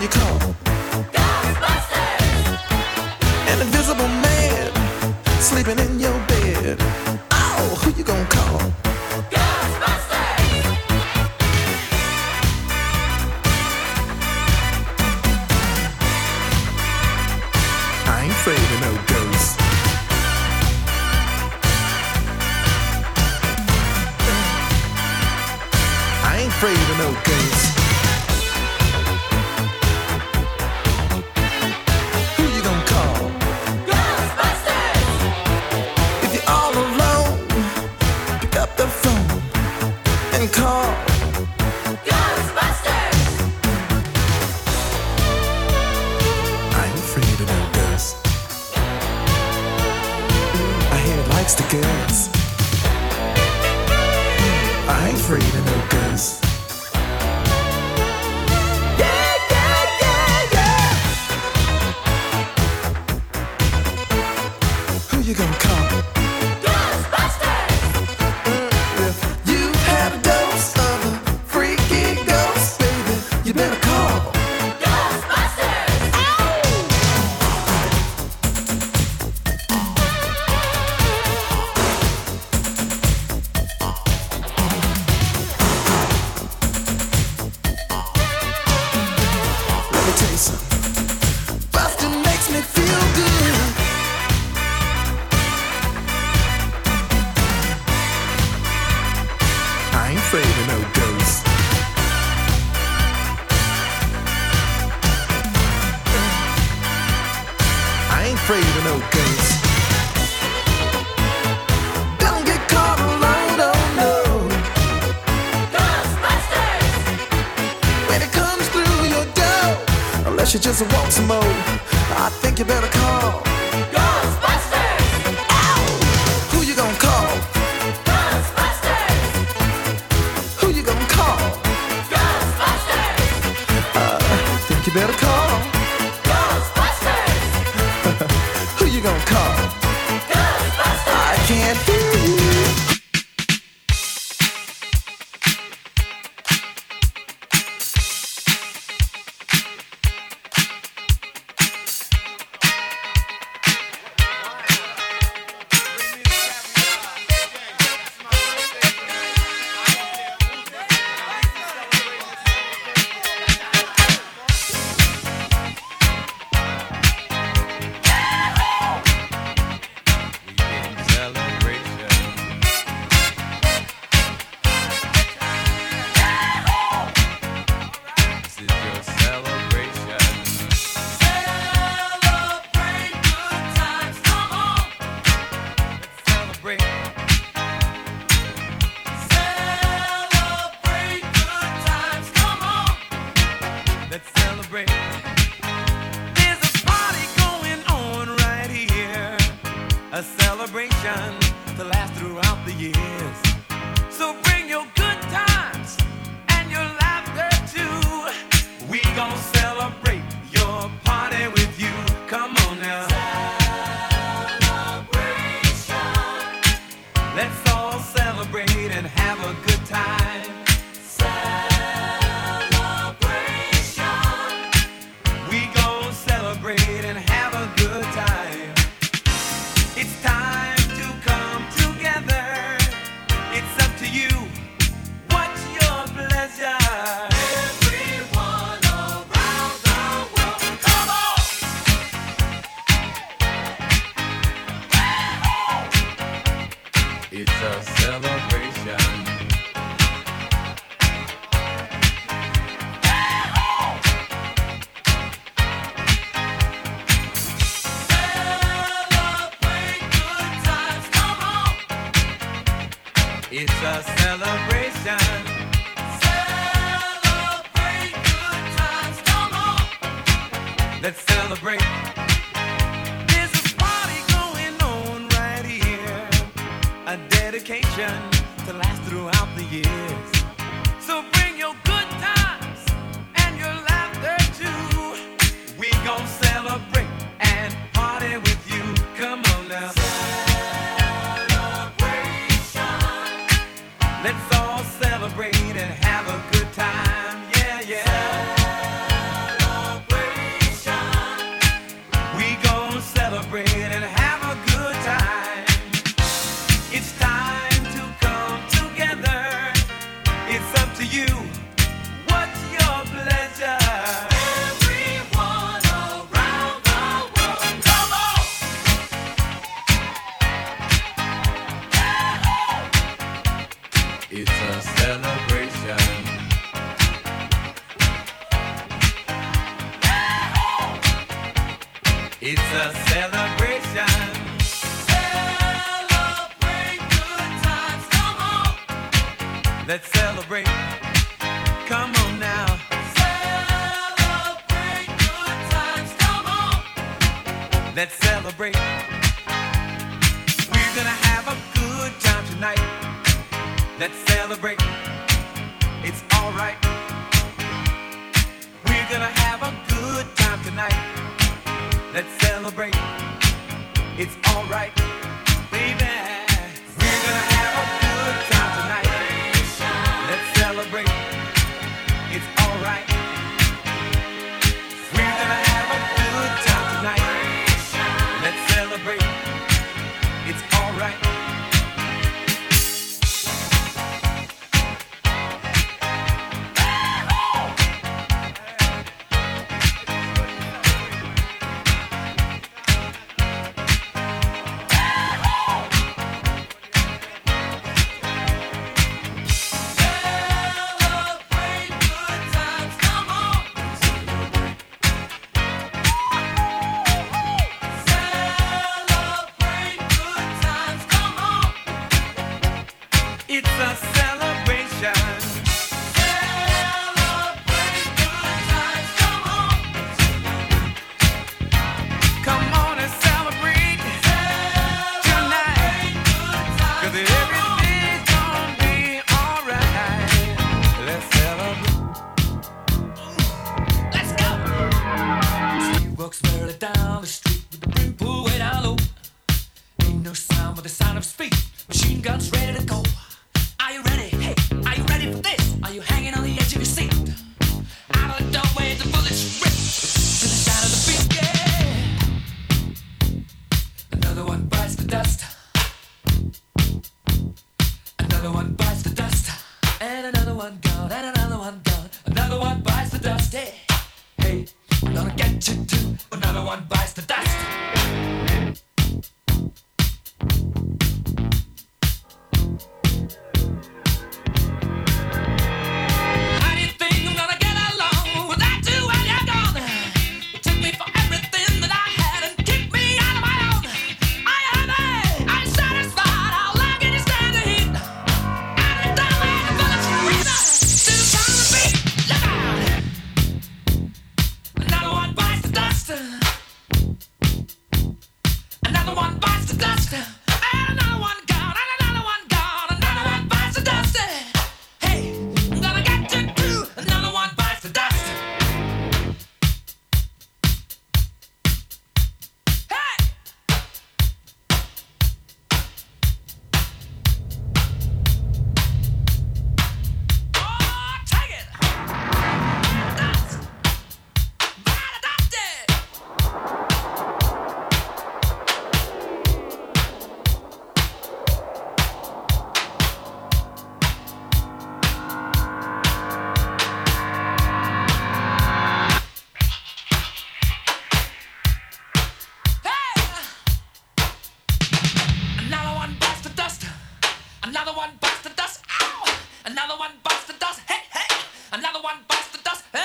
you call? Ghostbusters! An invisible man sleeping in your bed. Oh, who you gonna call? Ghostbusters! I ain't afraid of no ghosts. I ain't afraid of no ghosts. Who you gonna call? Ghostbusters! If you're all alone, pick up the phone and call. Ghostbusters! I ain't afraid of no ghosts. I hear it likes the girls. I ain't afraid of no ghosts. Yeah, yeah, yeah, yeah. Who you gonna call? Ghostbusters! If you've had a dose of a freaky ghost, baby, you better call. Ghostbusters! Let me tell you something. Bustin' makes me feel good. I ain't afraid of no ghosts. I ain't afraid of no ghosts. Don't get caught alone, no, no. Ghostbusters! When it comes through your door, unless you just want some more, I think you better call. Ghostbusters! Ow! Who you gonna call? Ghostbusters! Who you gonna call? Ghostbusters! Think you better call. Ghostbusters! Who you gonna call? Ghostbusters! I can't hear you. Let's celebrate. There's a party going on right here, a celebration to last throughout the years. So bring your good times and your laughter too. We gon' celebrate your party with you. Come on now. Celebration. Let's all celebrate and have a good time. We gon' celebrate and have a good time. It's time to come together. It's up to you. What's your pleasure? Everyone around the world, come on! It's a celebration. Celebrate good times, come on! It's a celebration. Celebrate good times, come on! Let's celebrate. There's a party going on right here, a dedication to last throughout the years. So bring your good times and your laughter too. We gon' celebrate and party with you. Come on now. Celebration. Let's all celebrate and have a good time. Yeah, yeah. you. What's your pleasure? Everyone around the world. Come on! It's a celebration. It's a celebration. Celebrate good times. Come on. Let's celebrate. Come on now. Celebrate good times. Come on. Let's celebrate. We're gonna have a good time tonight. Let's celebrate. It's alright. We're gonna have a good time tonight. Let's celebrate. It's alright, baby. We're gonna have a good time tonight. Let's celebrate. It's alright. We're gonna have a good time tonight. Let's celebrate. It's alright. Celebrate good times. Come on. Celebrate good times. Come on. It's a celebration. Celebrate good times. Come on. Come on and celebrate tonight. Cause everything's gonna be alright. Let's celebrate. Let's go. Steve walks merrily down the street with the brim pulled way down low. Ain't no sound but the sound of speed. Machine guns ready to go. Are you ready? Hey, are you ready for this? Are you hanging on the edge of your seat? Out of the doorway, the bullets rip to the sound of the beat. Yeah. Another one bites the dust. Another one bites the dust. And another one gone. And another one gone. Another one bites the dust. Hey, hey, I'm gonna get you too. Another one bites the dust. How do you think I'm gonna get along without you when you're gone? You took me for everything that I had and kicked me out of my own. Are you happy? Are you satisfied? How long can you stand the heat? Out of the doorway, the bullets breathe to the sound of the beat. Look out! Another one bites the dust. Another one bites the dust. And another one gone. And another one gone. Another one bites the dust. Hey, I'm gonna get you too. Another one bites the dust. Hey! Oh, take it! Dust! Bite the dust! Hey! Another one bites the dust. Another one bites the dust. Ow! Another one bites the dust. Hey, hey! Another one bites the dust. Hey!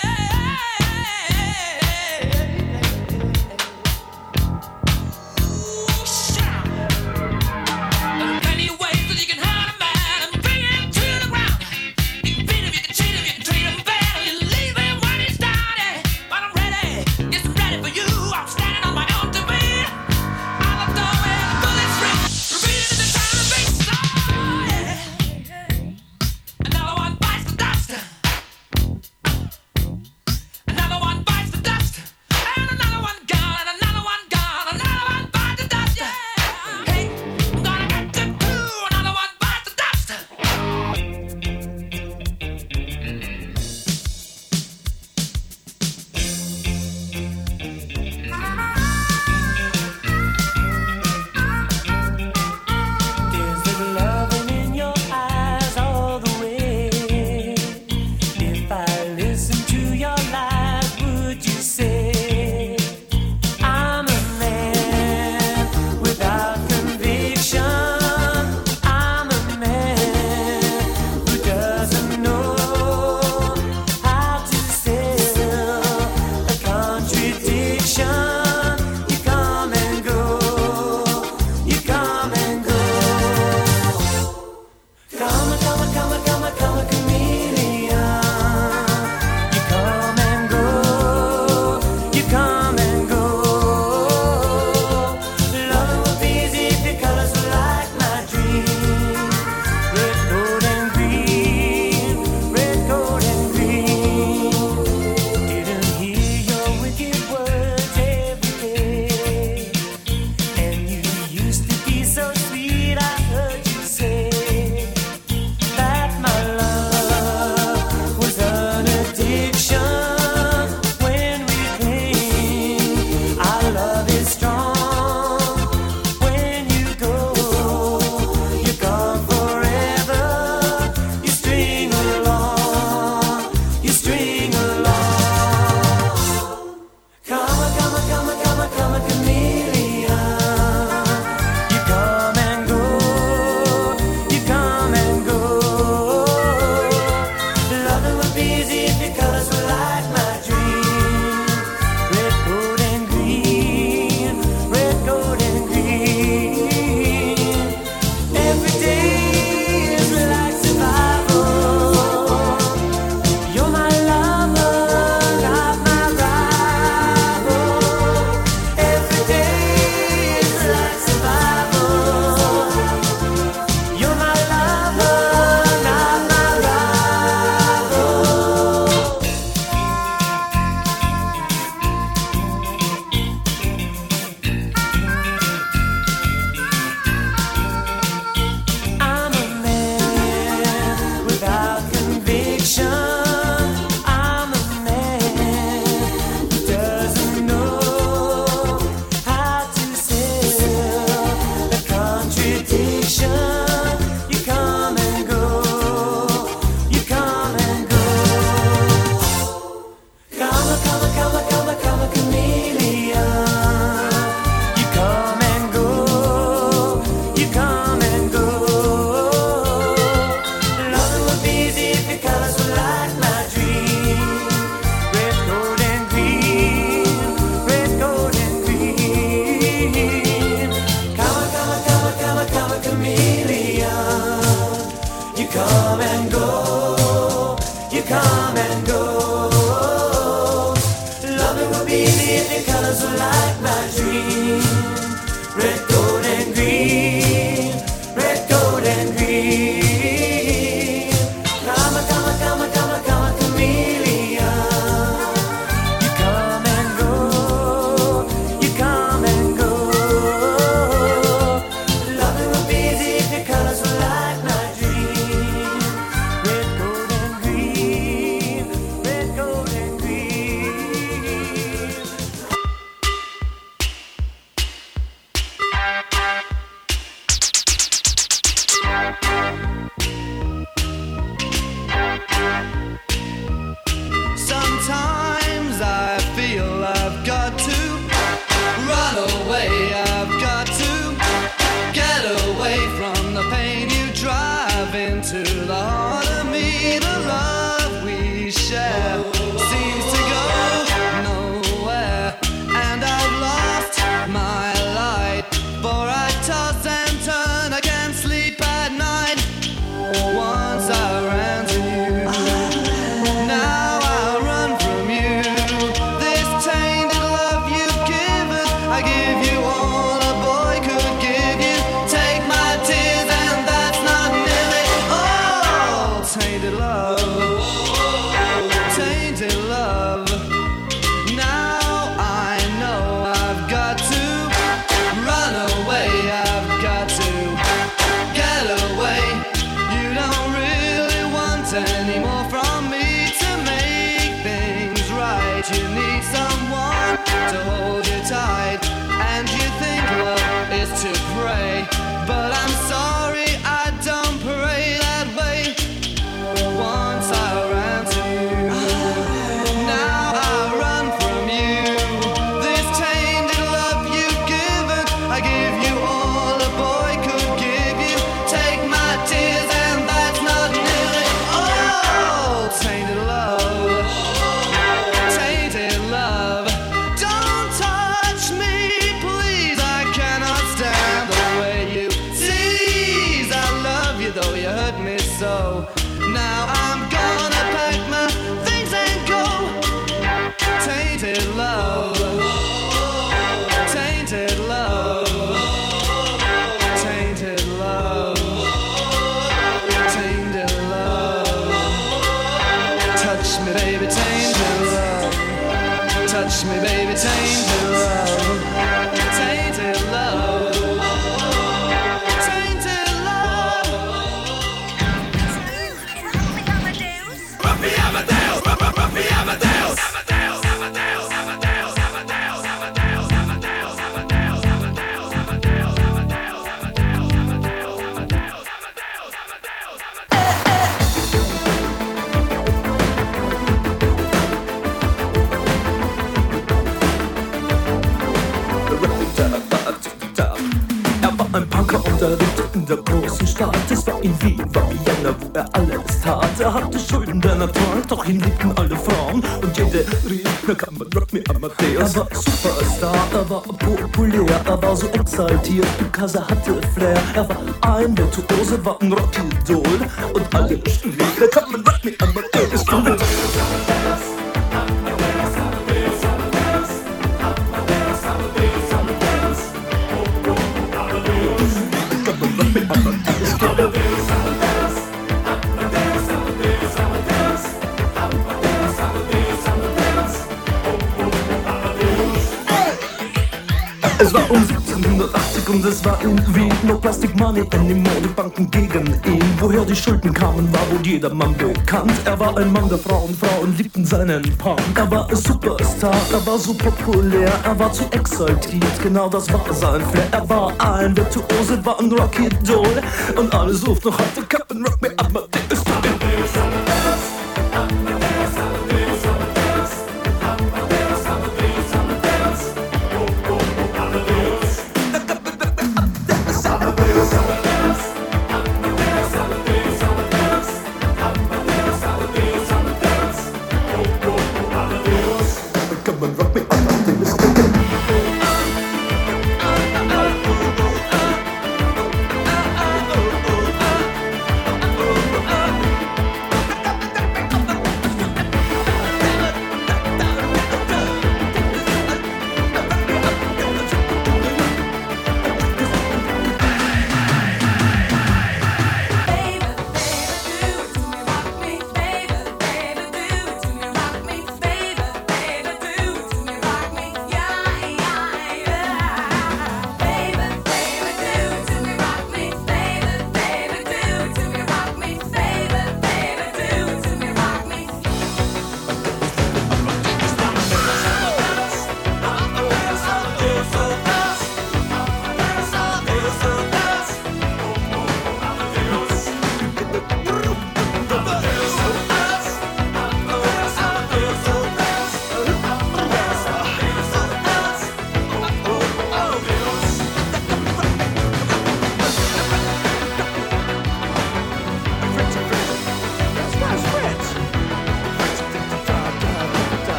Ooh, shout! There are plenty of ways that you can hurt a man and bring him to the ground. You can beat him, you can cheat him, you can treat him bad, or you leave him when he's down. But I'm ready, yes, I'm ready for you. I'm standing on my own two feet. Out the doorway, the bullets rip, repeating the sound of the beat. Oh, yeah. Another one bites the dust. come and go, you come and go. Loving would be easy if your colors were like my dream. Red, gold, and green. Red, gold, and green. Come, come, come, come, come, chameleon. You come and go, you come and go. Loving would be easy if your colors were like my dream. Red, gold, and green. Red, gold, and green. Sometimes I feel I've got to run away. I've got to get away from the pain. You drive into the heart of me. The love we share seems to go nowhere, and I've lost my light. For I toss and turn, I can't sleep at night. Once I ran to you, now I run from you. This tainted love you've given, I give you all a boy could give you. Take my tears and that's not nearly all. Tainted love, tainted love. Now I know I've got to run away. I've got to get away. You don't really want any more from me to make things right. You need someone to hold you tight, and you think love is to pray. But I'm sorry, I don't pray that way. Once I ran to you, now I run from you. This tainted love you've given, I give you all a boy could give you. Take my tears and that's not nearly all. Tainted love, tainted love. Don't touch me, please. I cannot stand the way you tease. I love you though you hurt me so. Now I'm gonna pack my things and go. Tainted love, tainted love, tainted love, tainted love. Touch me, baby, tainted love. Touch me, baby, tainted love. Tainted love, tainted love. Er war ein Punker und er lebte in der großen Stadt. Es war in Wien, war Vienna, wo er alles tat. Er hatte Schulden, der Natur, doch ihn liebten alle Frauen. Und jede rief, na kann man Rock me Amadeus. Er war Superstar, er war populär, er war so exaltiert, because er hatte Flair. Er war ein Virtuose, war ein Rockidol. Und alle schrien, na kann man Rock me Amadeus. Es war um 1780 und es war in Wien. No Plastic Money anymore, die Banken gegen ihn. Woher die Schulden kamen, war wohl jedermann bekannt. Er war ein Mann der Frauen, Frauen liebten seinen Punk. Er war ein Superstar, er war so populär, er war zu exaltiert, genau das war sein Flair. Er war ein Virtuose, war ein Rockidol. Und alle suchten noch heute Captain Rock me Amadeus.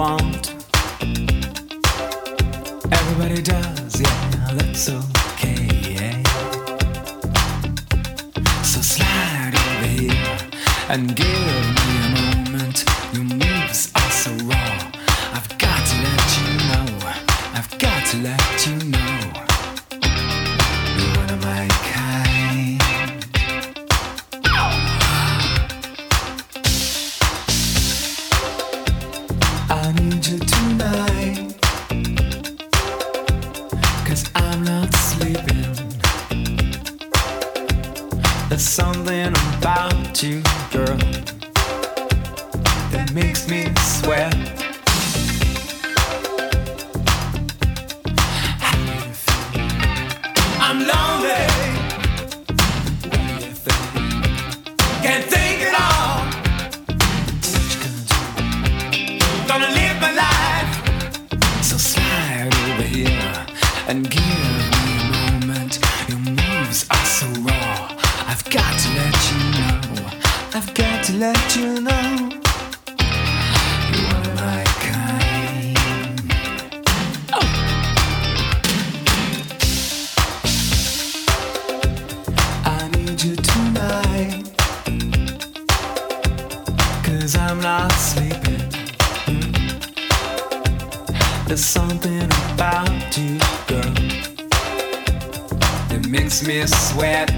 want. Everybody does, yeah, that's okay, yeah. So slide over here and give me a moment. Your moves are so raw. I've got to let you know. I've got to let you know. You're one of my kind. I need you tonight, 'cause I'm not sleeping. There's something about you, girl, that makes me sweat. How do you feel? I'm lonely. What do you think? Can't think at all. What you gonna do? Gonna live my life. So slide over here and give me a moment. Your moves are so raw. I've got to let you know. I've got to let you know. You're one of my kind. Oh. I need you tonight, 'cause I'm not sleeping. There's something about you, girl, that makes me sweat.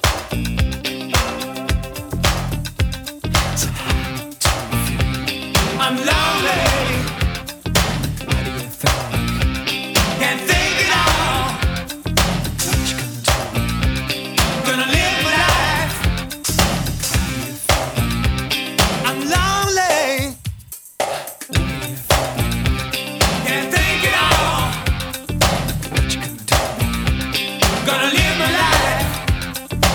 So how do you feel? I'm lonely. What do you think? Can't think at all. What you gonna do? Gonna live my life. How do you feel? I'm lonely. What do you feel? Can't think at all. What you gonna do? Gonna live my life.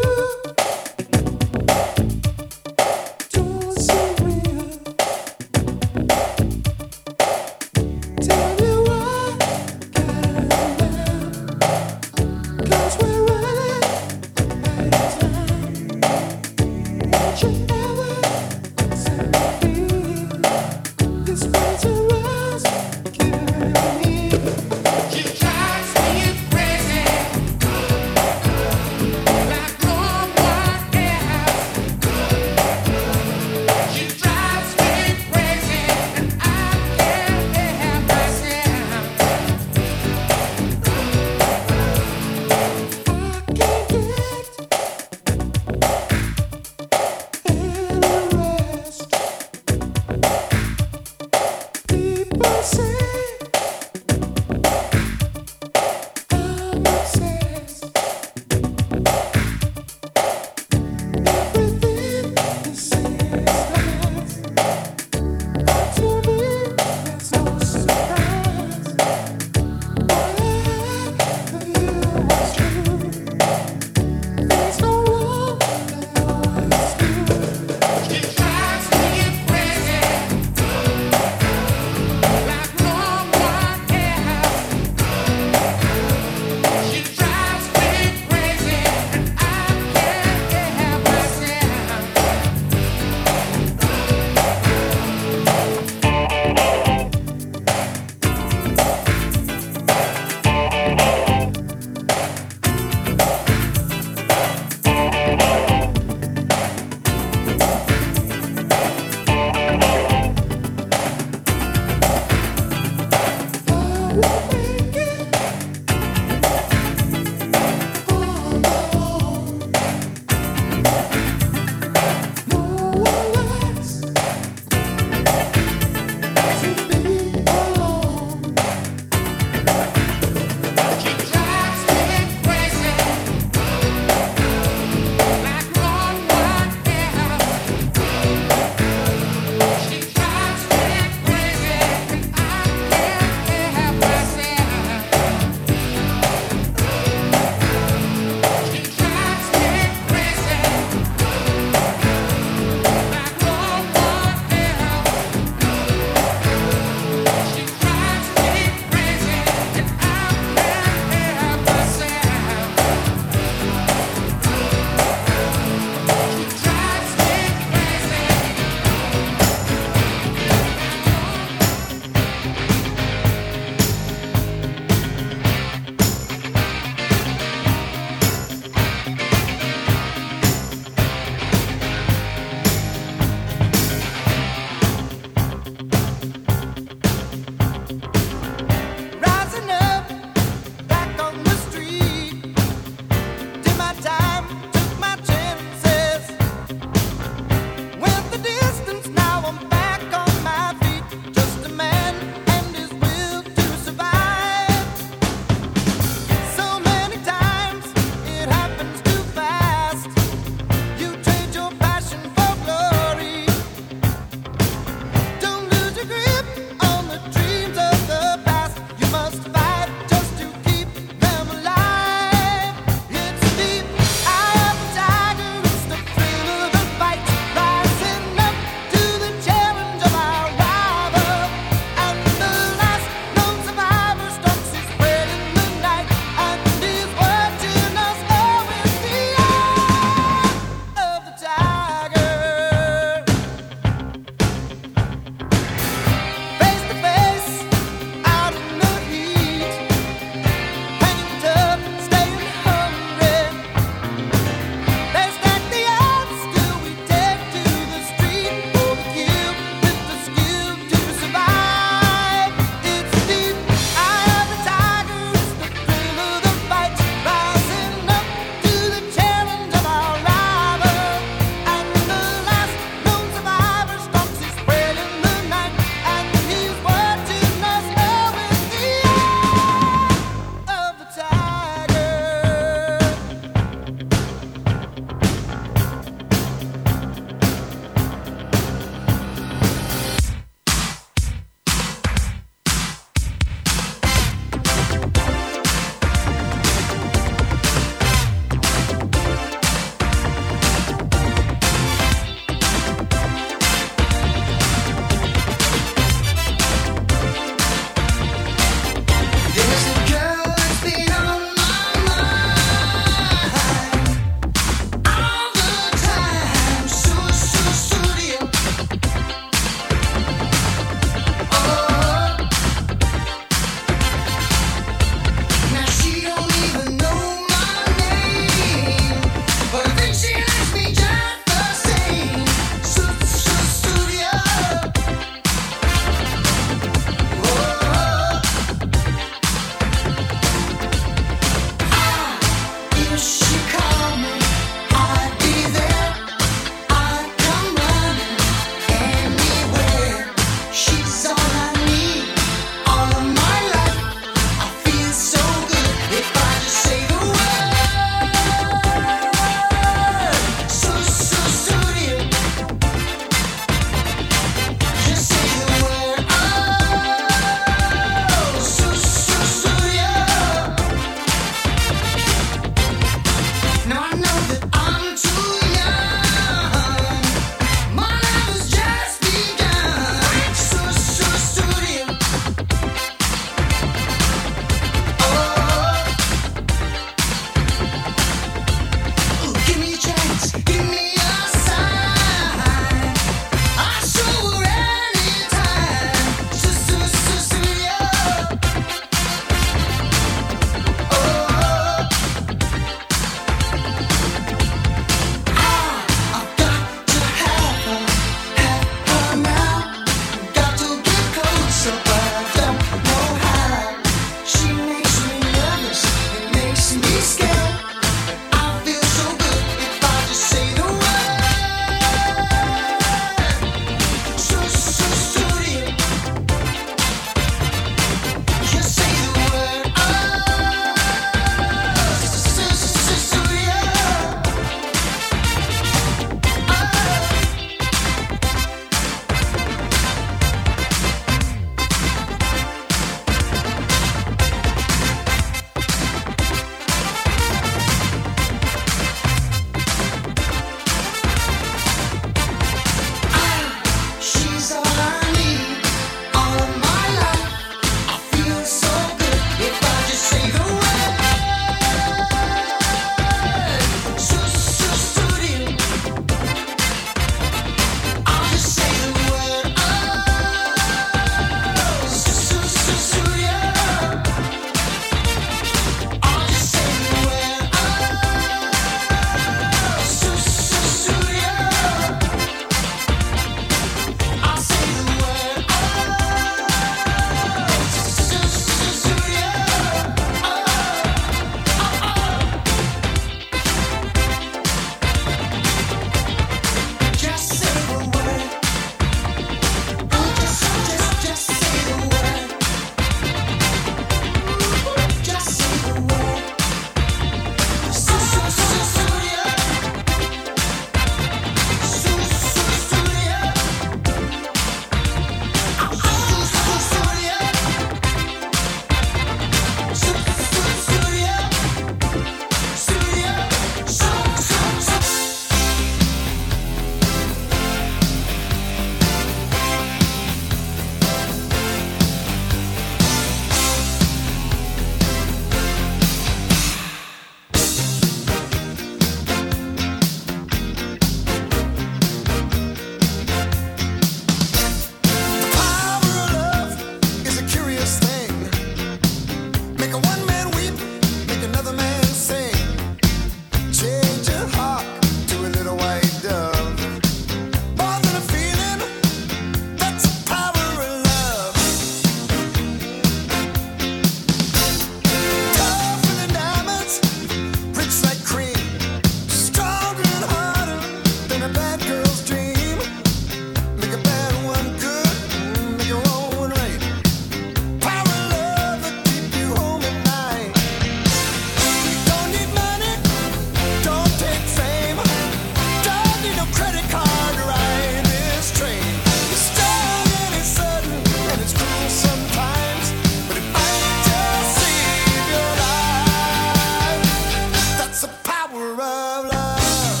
power of love.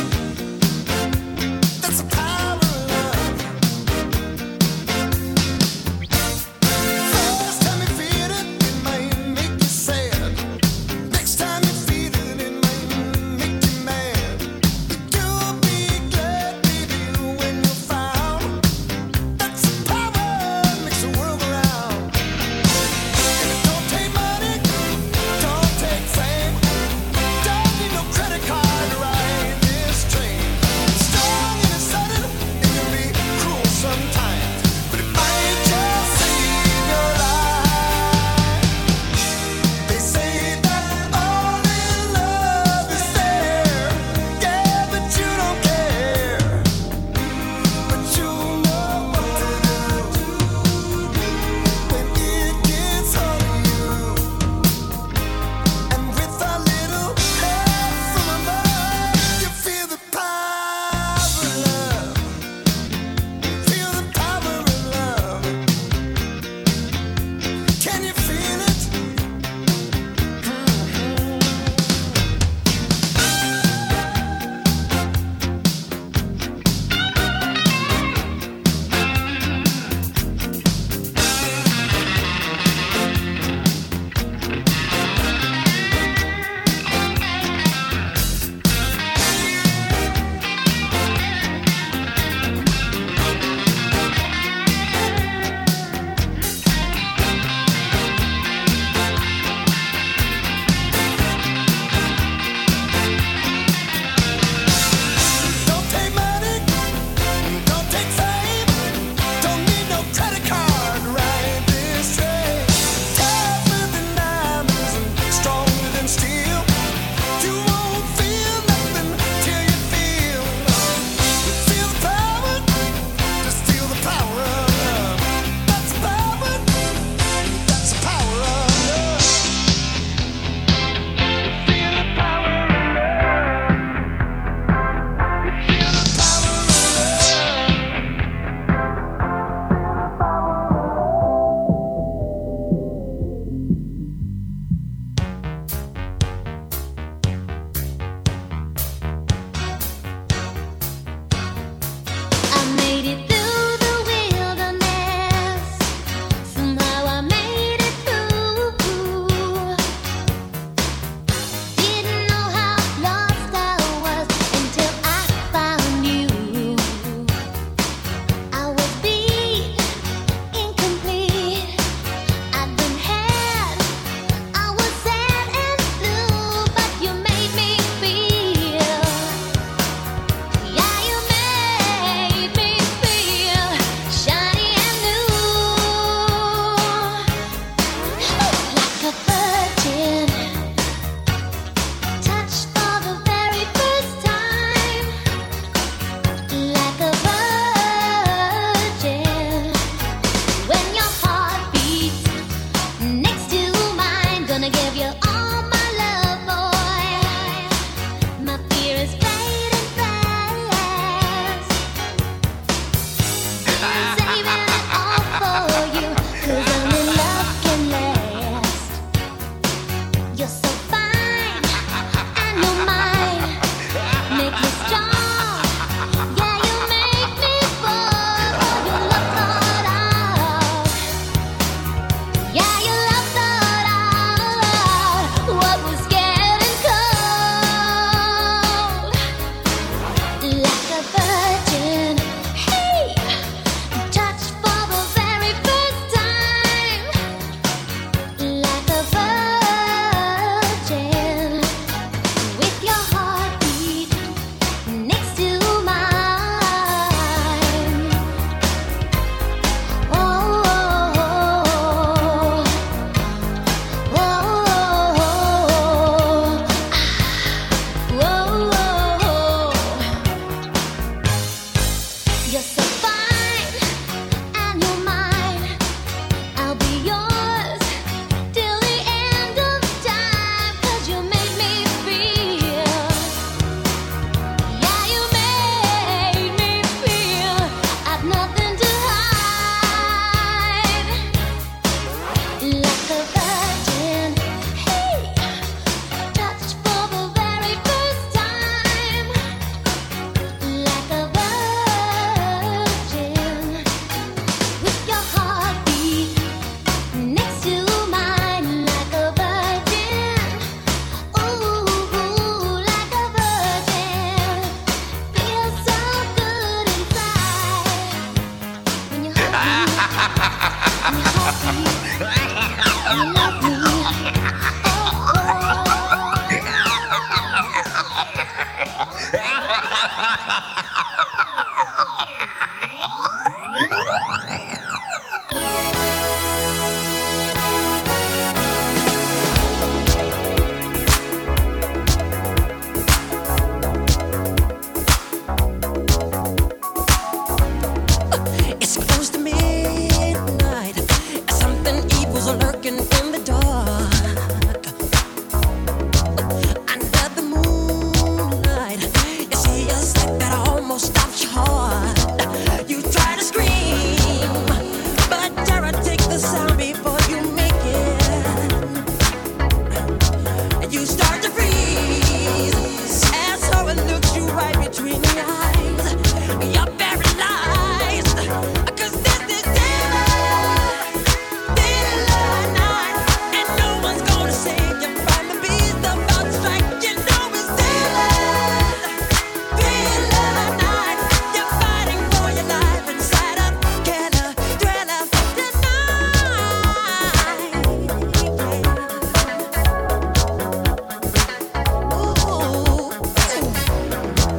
That's the power of love. First time you feel it, it might make you sad. Next time you feel it, it might make you mad. You'll be glad, baby, when you found. That's the power that makes the world go round. And it don't take money, don't take fame, don't need no credit card.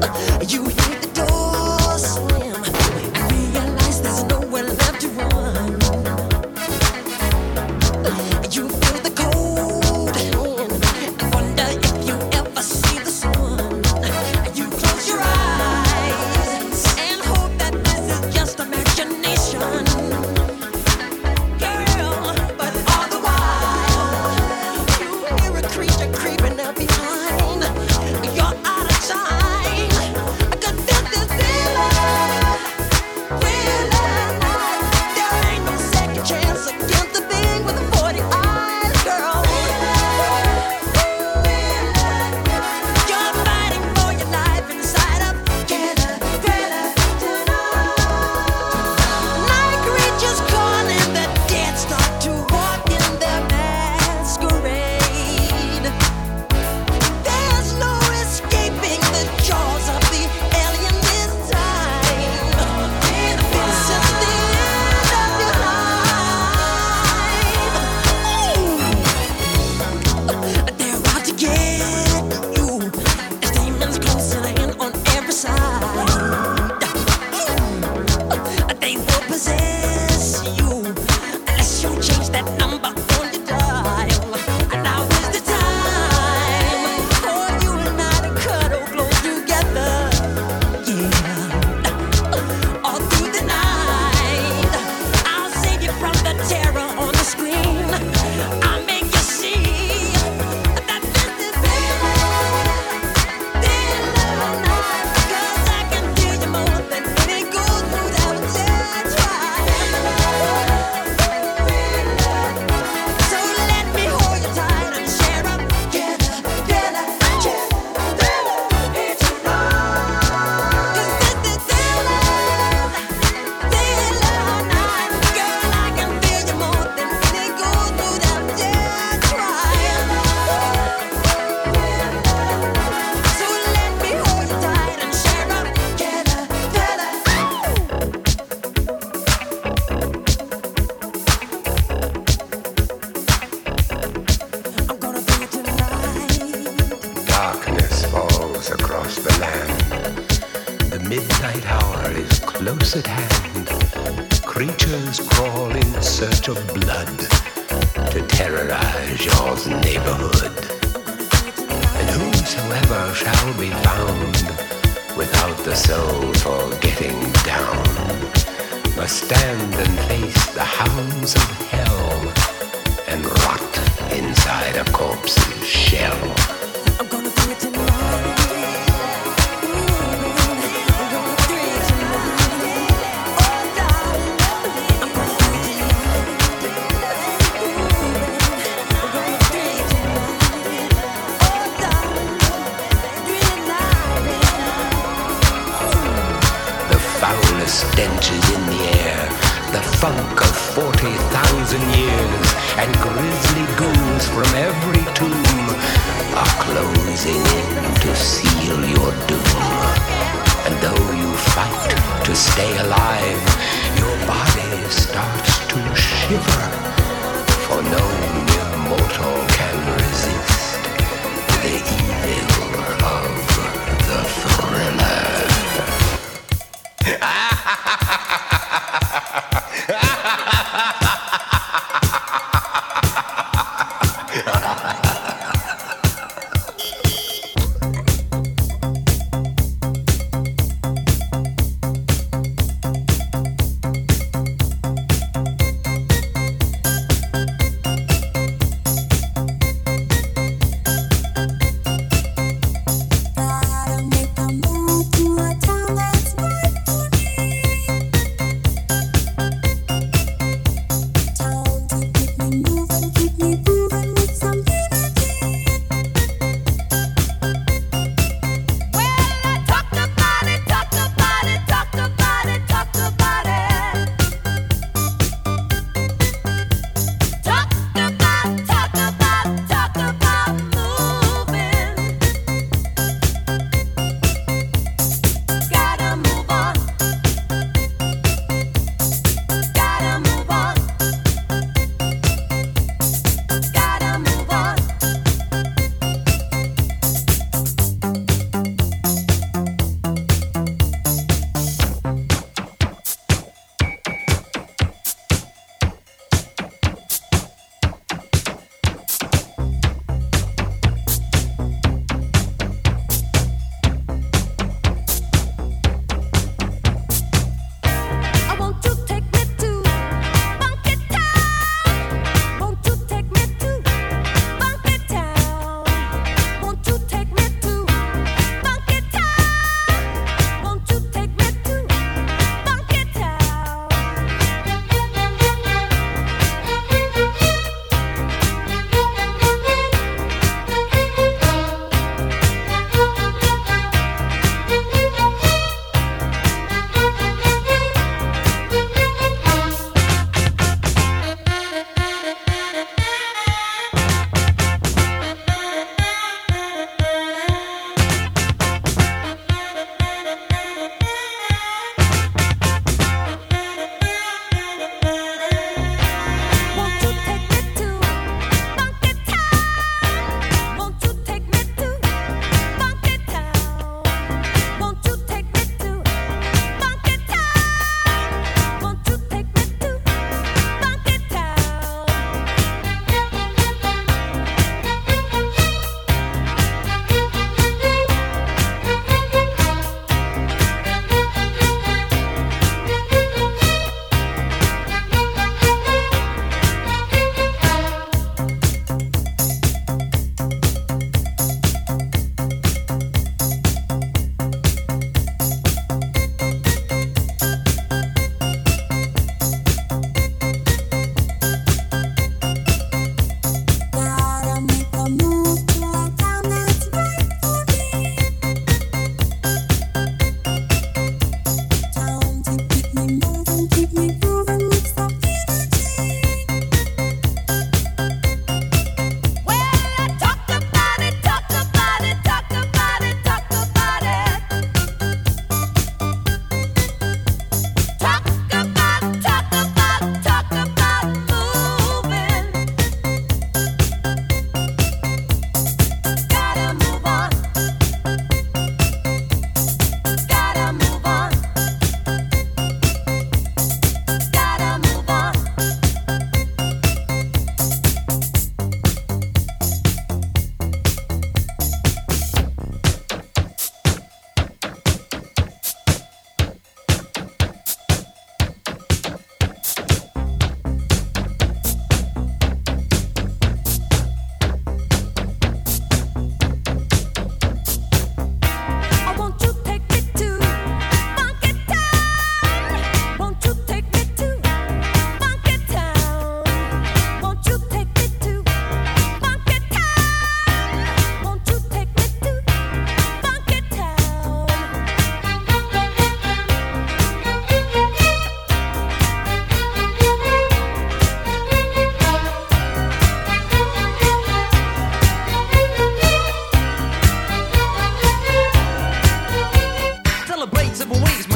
close at hand, creatures crawl in search of blood to terrorize your neighborhood. And whosoever shall be found without the soul for getting down must stand and face the hounds of hell and rot inside a corpse's shell. I'm gonna do it tonight. Stench is in the air, the funk of 40,000 years, and grisly ghouls from every tomb are closing in to seal your doom. And though you fight to stay alive, your body starts to shiver, for no mere mortal can resist the evil of the thriller.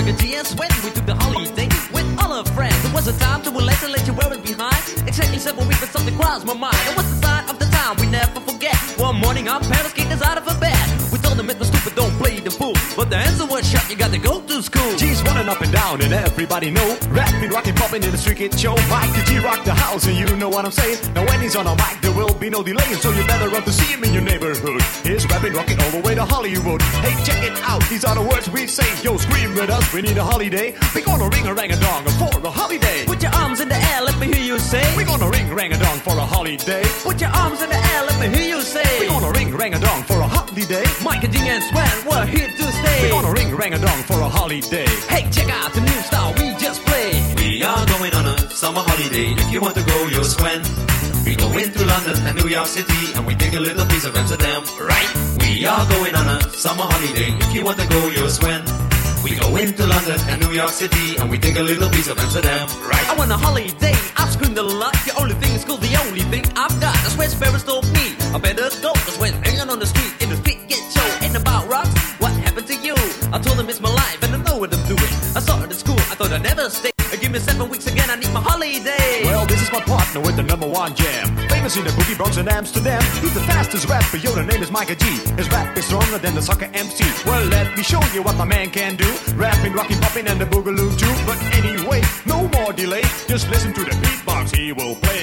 Mike and G and Sweat. We took the holiday with all our friends. It was a time to relax and let you wear it behind. Exactly 7 weeks, but something crossed my mind. It was the sign of the time we never forget. One morning our parents kicked us out of a bed. We told them it was stupid, don't play the fool. But the answer was shut, you got to go to school. G's running up and down and everybody know. Rapping, rocking, popping in the street kid show. Mike and G rock the house and you know what I'm saying. Now when he's on a mic there will be no delay. So you better run to see him in your neighborhood. He's rapping, rocking all the way to Hollywood. Hey, check it out, these are the words we say. Yo, scream with us, we need a holiday. We gonna ring a rang a dong for a holiday. Put your arms in the air, let me hear you say. We gonna ring rang a dong for a holiday. Put your arms in the air, let me hear you say. We gonna ring rang a dong for a holiday. Mike and G and Swan, we're here to stay. We gonna ring rang a dong for a holiday. Hey, check out the new style we just played. We are going on a summer holiday. If you want to go, you'll swim. We go into London and New York City, and we take a little piece of Amsterdam, right? We are going on a summer holiday. If you want to go, you'll swim. We go into London and New York City, and we take a little piece of Amsterdam, right? I want a holiday, I've screamed a lot. The only thing is cool, the only thing I've got. That's where Sparrows told me I better go. Cause when hanging on the street, in the street get show. Ain't about rocks, what happened to you? I told them it's my life and I know what I'm doing. I started at school, I thought I'd never stay. Give me 7 weeks again, I need my holiday. Well, this is my partner with the #1 jam. Famous in the boogie Bronx and Amsterdam. He's the fastest rapper, yo, the name is Mike G. His rap is stronger than the soccer MC. Well, let me show you what my man can do. Rapping, rocking, popping, and the boogaloo too. But anyway, no more delay. Just listen to the beatbox he will play.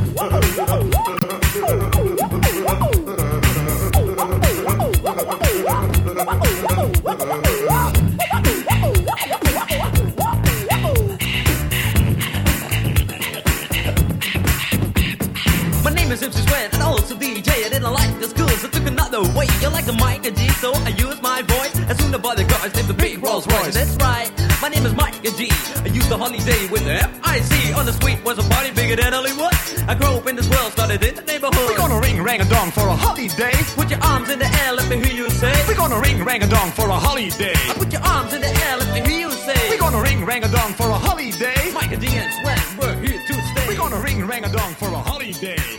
My name is MC Sweat and also DJ. I didn't like the school, so took another way. You like the Mike and G, so I use my voice. As soon as the cars named the big Rolls Royce. That's right, my name is Mike and G. I used the holiday with the F-I-C. On the street was a party bigger than Hollywood. I grew up in this world, started in the neighborhood. We're gonna ring rang a dong for a holiday. Put your arms in the air, let me hear you say. We're gonna ring rang a dong for a holiday. I put your arms in the air, let me hear you say. We're gonna ring rang a dong for a holiday. Mike and G and Sweat, we're here to stay. We're gonna ring rang a dong for a holiday.